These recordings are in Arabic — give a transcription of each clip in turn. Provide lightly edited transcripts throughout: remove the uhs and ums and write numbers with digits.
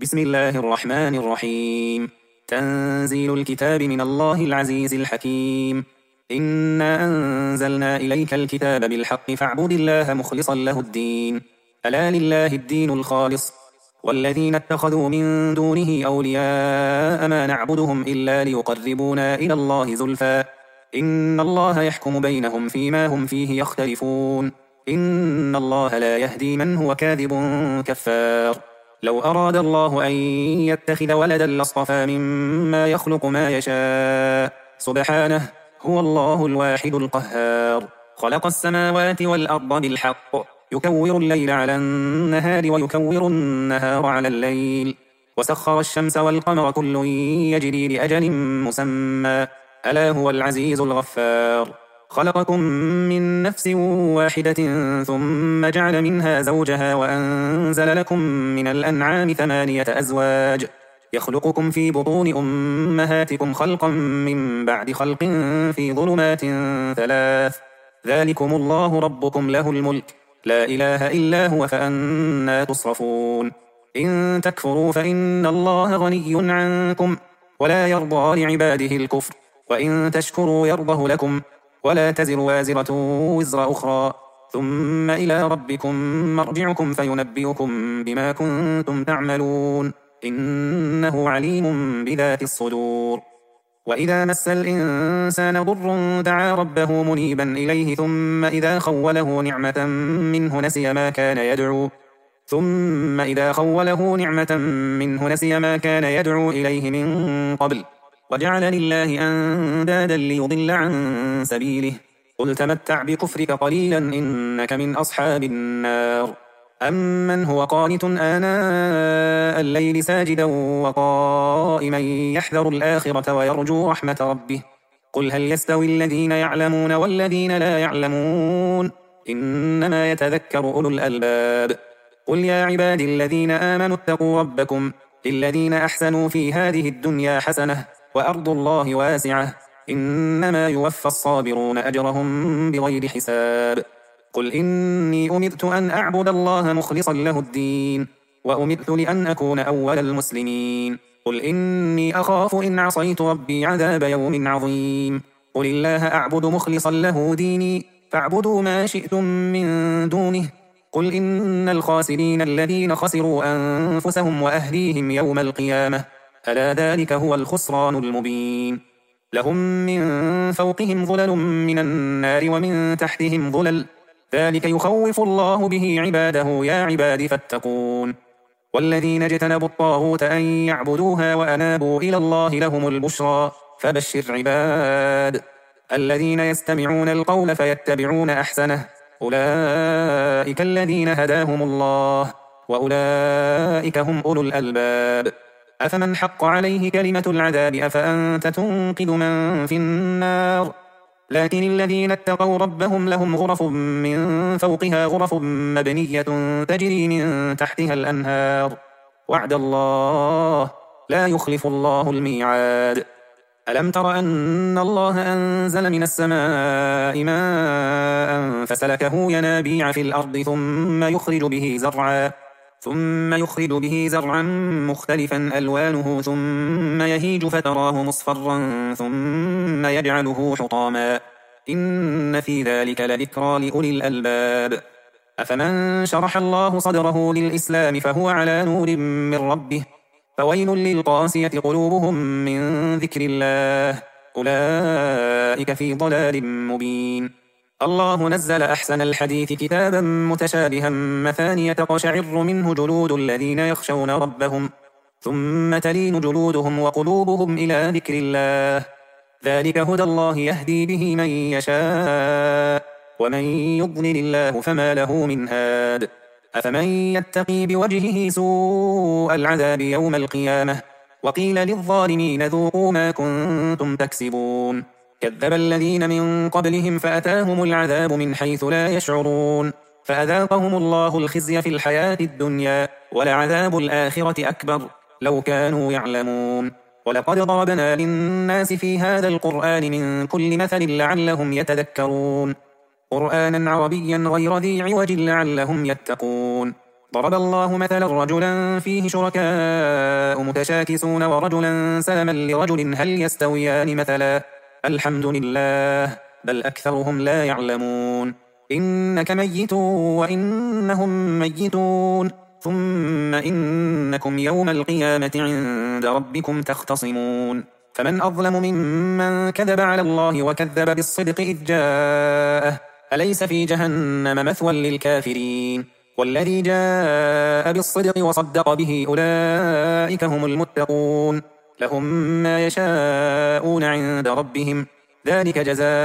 بسم الله الرحمن الرحيم. تنزيل الكتاب من الله العزيز الحكيم. إنا أنزلنا إليك الكتاب بالحق فاعبد الله مخلصا له الدين. ألا لله الدين الخالص والذين اتخذوا من دونه أولياء ما نعبدهم إلا ليقربونا إلى الله زلفى إن الله يحكم بينهم فيما هم فيه يختلفون. إن الله لا يهدي من هو كاذب كفار. لو أراد الله أن يتخذ ولدا لاصطفى مما يخلق ما يشاء سبحانه هو الله الواحد القهار. خلق السماوات والأرض بالحق يكور الليل على النهار ويكور النهار على الليل وسخر الشمس والقمر كل يجري لأجل مسمى ألا هو العزيز الغفار. خلقكم من نفس واحدة ثم جعل منها زوجها وأنزل لكم من الأنعام 8 أزواج يخلقكم في بطون أمهاتكم خلقا من بعد خلق في ظلمات 3 ذلكم الله ربكم له الملك لا إله إلا هو فأنى تصرفون. إن تكفروا فإن الله غني عنكم ولا يرضى لعباده الكفر وإن تشكروا يرضه لكم ولا تزر وازرة وزر أخرى ثم إلى ربكم مرجعكم فينبئكم بما كنتم تعملون إنه عليم بذات الصدور. وإذا مس الإنسان ضر دعا ربه منيبا إليه ثم إذا خوله نعمة منه نسي ما كان يدعو إليه من قبل وجعل لله أندادا ليضل عن سبيله قل تمتع بكفرك قليلا إنك من أصحاب النار. أمن هو قانت آناء الليل ساجدا وقائما يحذر الآخرة ويرجو رحمة ربه قل هل يستوي الذين يعلمون والذين لا يعلمون إنما يتذكر أولو الألباب. قل يا عبادي الذين آمنوا اتقوا ربكم للذين أحسنوا في هذه الدنيا حسنة وأرض الله واسعة إنما يوفى الصابرون أجرهم بغير حساب. قل إني أمرت أن أعبد الله مخلصا له الدين وأمرت لأن أكون أول المسلمين. قل إني أخاف إن عصيت ربي عذاب يوم عظيم. قل الله أعبد مخلصا له ديني فاعبدوا ما شئتم من دونه. قل إن الخاسرين الذين خسروا أنفسهم وأهليهم يوم القيامة ألا ذلك هو الخسران المبين. لهم من فوقهم ظلل من النار ومن تحتهم ظلل ذلك يخوف الله به عباده يا عباد فاتقون. والذين اجتنبوا الطاغوت أن يعبدوها وأنابوا إلى الله لهم البشرى فبشر عباد الذين يستمعون القول فيتبعون أحسنه أولئك الذين هداهم الله وأولئك هم أولو الألباب. أفمن حق عليه كلمة العذاب أفأنت تنقذ من في النار لكن الذين اتقوا ربهم لهم غرف من فوقها غرف مبنية تجري من تحتها الأنهار وعد الله لا يخلف الله الميعاد. ألم تر أن الله أنزل من السماء ماء فسلكه ينابيع في الأرض ثم يخرج به زرعا مختلفا ألوانه ثم يهيج فتراه مصفرا ثم يجعله حطاما إن في ذلك لذكرى لأولي الألباب. أفمن شرح الله صدره للإسلام فهو على نور من ربه فويل للقاسية قلوبهم من ذكر الله أولئك في ضلال مبين. الله نزل أحسن الحديث كتابا متشابها مثانية تقشعر منه جلود الذين يخشون ربهم ثم تلين جلودهم وقلوبهم إلى ذكر الله ذلك هدى الله يهدي به من يشاء ومن يضلل الله فما له من هاد. أفمن يتقي بوجهه سوء العذاب يوم القيامة وقيل للظالمين ذوقوا ما كنتم تكسبون كذب الذين من قبلهم فأتاهم العذاب من حيث لا يشعرون فأذاقهم الله الخزي في الحياة الدنيا ولعذاب الآخرة أكبر لو كانوا يعلمون. ولقد ضربنا للناس في هذا القرآن من كل مثل لعلهم يتذكرون قرآنا عربيا غير ذي عوج لعلهم يتقون. ضرب الله مثلا رجلا فيه شركاء متشاكسون ورجلا سلما لرجل هل يستويان مثلا الحمد لله بل أكثرهم لا يعلمون إنك ميت وإنهم ميتون ثم إنكم يوم القيامة عند ربكم تختصمون فمن أظلم ممن كذب على الله وكذب بالصدق إذ جاءه أليس في جهنم مثوى للكافرين والذي جاء بالصدق وصدق به أولئك هم المتقون لهم ما يشاءون عند ربهم ذلك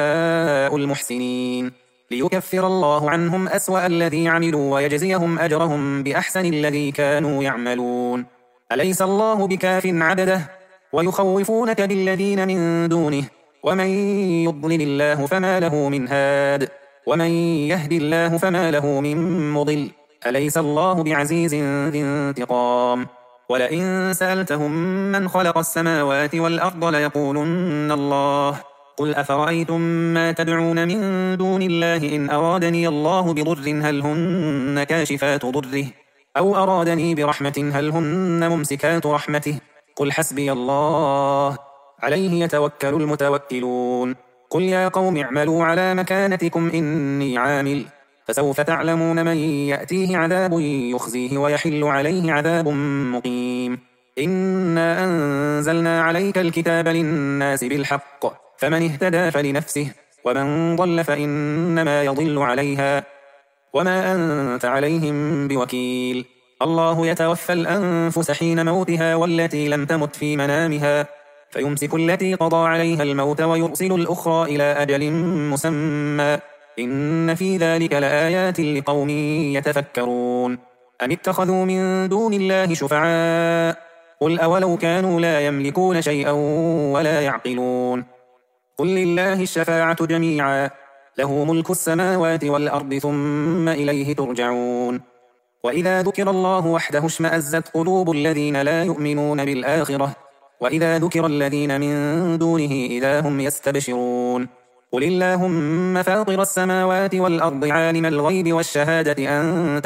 جزاء المحسنين ليكفر الله عنهم أسوأ الذي عملوا ويجزيهم أجرهم بأحسن الذي كانوا يعملون أليس الله بكاف عبده ويخوفونك بالذين من دونه ومن يضلل الله فما له من هاد ومن يهد الله فما له من مضل أليس الله بعزيز ذي انتقام ولئن سألتهم من خلق السماوات والأرض ليقولن الله قل أفرأيتم ما تدعون من دون الله إن أرادني الله بضر هل هن كاشفات ضره أو أرادني برحمة هل هن ممسكات رحمته قل حسبي الله عليه يتوكل المتوكلون قل يا قوم اعملوا على مكانتكم إني عامل فسوف تعلمون من يأتيه عذاب يخزيه ويحل عليه عذاب مقيم إنا أنزلنا عليك الكتاب للناس بالحق فمن اهتدى فلنفسه ومن ضل فإنما يضل عليها وما أنت عليهم بوكيل الله يتوفى الأنفس حين موتها والتي لم تمت في منامها فيمسك التي قضى عليها الموت ويرسل الأخرى إلى أجل مسمى إن في ذلك لآيات لقوم يتفكرون أم اتخذوا من دون الله شفعاء قل أولو كانوا لا يملكون شيئا ولا يعقلون قل لله الشفاعة جميعا له ملك السماوات والأرض ثم إليه ترجعون وإذا ذكر الله وحده اشمأزت قلوب الذين لا يؤمنون بالآخرة وإذا ذكر الذين من دونه إذا هم يستبشرون قل اللهم فاطر السماوات والأرض عالم الغيب والشهادة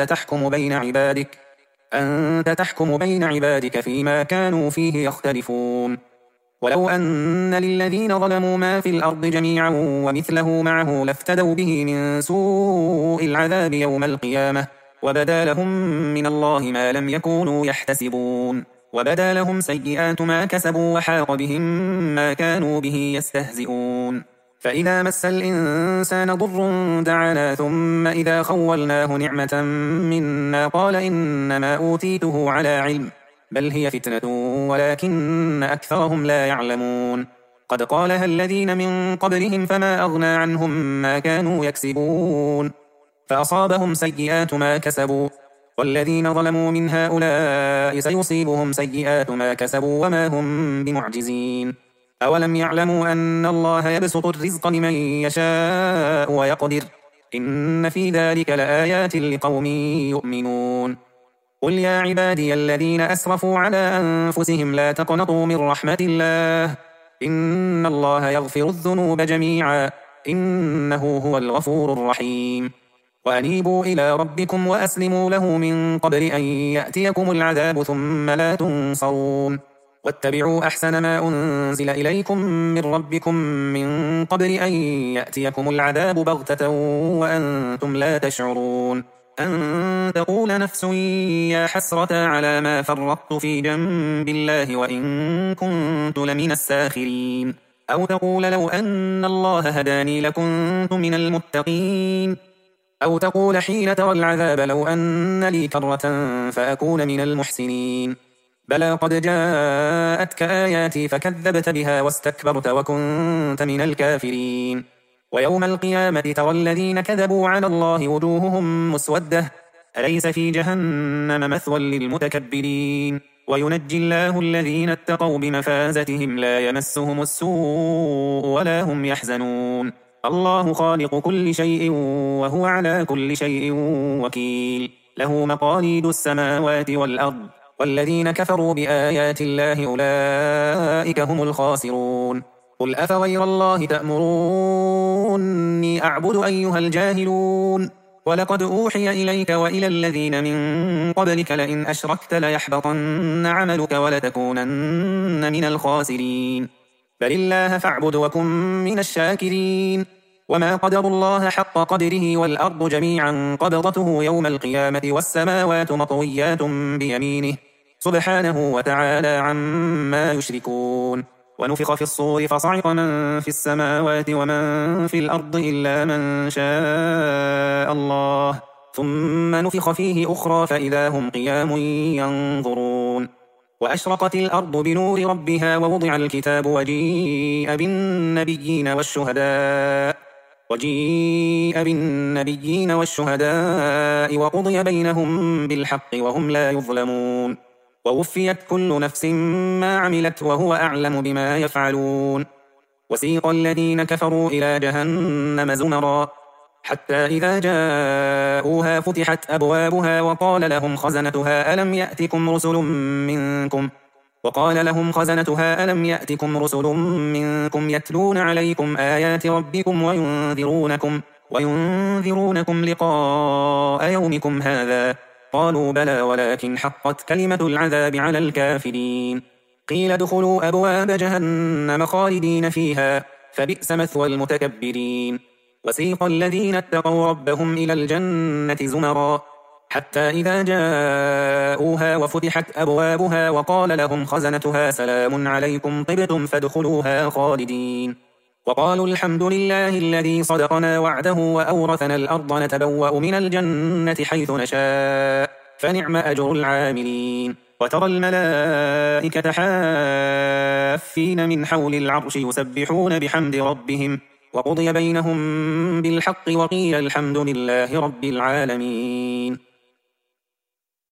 أنت تحكم بين عبادك فيما كانوا فيه يختلفون ولو أن للذين ظلموا ما في الأرض جميعا ومثله معه لافتدوا به من سوء العذاب يوم القيامة وبدا لهم من الله ما لم يكونوا يحتسبون وبدا لهم سيئات ما كسبوا وحاق بهم ما كانوا به يستهزئون فإذا مس الإنسان ضر دعانا ثم إذا خولناه نعمة منا قال إنما أوتيته على علم بل هي فتنة ولكن أكثرهم لا يعلمون قد قالها الذين من قبلهم فما أغنى عنهم ما كانوا يكسبون فأصابهم سيئات ما كسبوا والذين ظلموا من هؤلاء سيصيبهم سيئات ما كسبوا وما هم بمعجزين أولم يعلموا أن الله يبسط الرزق لمن يشاء ويقدر إن في ذلك لآيات لقوم يؤمنون قل يا عبادي الذين أسرفوا على أنفسهم لا تقنطوا من رحمة الله إن الله يغفر الذنوب جميعا إنه هو الغفور الرحيم وأنيبوا إلى ربكم وأسلموا له من قبل أن يأتيكم العذاب ثم لا تنصرون واتبعوا أحسن ما أنزل إليكم من ربكم من قبل أن يأتيكم العذاب بغتة وأنتم لا تشعرون أن تقول نفس يا حسرة على ما فرطت في جنب الله وإن كنت لمن الساخرين أو تقول لو أن الله هداني لكنت من المتقين أو تقول حين ترى العذاب لو أن لي كرة فأكون من المحسنين بلى قد جاءتك آياتي فكذبت بها واستكبرت وكنت من الكافرين ويوم القيامة ترى الذين كذبوا على الله وجوههم مسودة أليس في جهنم مثوى للمتكبرين وينجي الله الذين اتقوا بمفازتهم لا يمسهم السوء ولا هم يحزنون الله خالق كل شيء وهو على كل شيء وكيل له مقاليد السماوات والأرض والذين كفروا بآيات الله أولئك هم الخاسرون قل أفغير الله تأمروني أعبد أيها الجاهلون ولقد أوحي إليك وإلى الذين من قبلك لئن أشركت ليحبطن عملك ولتكونن من الخاسرين بل الله فاعبد وكن من الشاكرين وما قدروا الله حق قدره والأرض جميعا قبضته يوم القيامة والسماوات مطويات بيمينه سبحانه وتعالى عما يشركون ونفخ في الصور فصعق من في السماوات ومن في الأرض إلا من شاء الله ثم نفخ فيه أخرى فإذا هم قيام ينظرون وأشرقت الأرض بنور ربها ووضع الكتاب وجيء بالنبيين والشهداء وقضي بينهم بالحق وهم لا يظلمون ووفيت كل نفس ما عملت وهو أعلم بما يفعلون وسيق الذين كفروا إلى جهنم زمرا حتى إذا جاءوها فتحت أبوابها وقال لهم خزنتها ألم يأتكم رسل منكم يتلون عليكم آيات ربكم وينذرونكم لقاء يومكم هذا قالوا بلى ولكن حقت كلمة العذاب على الكافرين قيل ادخلوا أبواب جهنم خالدين فيها فبئس مثوى المتكبرين وسيق الذين اتقوا ربهم إلى الجنة زمرا حتى إذا جاءوها وفتحت أبوابها وقال لهم خزنتها سلام عليكم طبتم فادخلوها خالدين وقالوا الحمد لله الذي صدقنا وعده وأورثنا الأرض نتبوأ من الجنة حيث نشاء فنعم أجر العاملين وترى الملائكة حافين من حول العرش يسبحون بحمد ربهم وقضي بينهم بالحق وقيل الحمد لله رب العالمين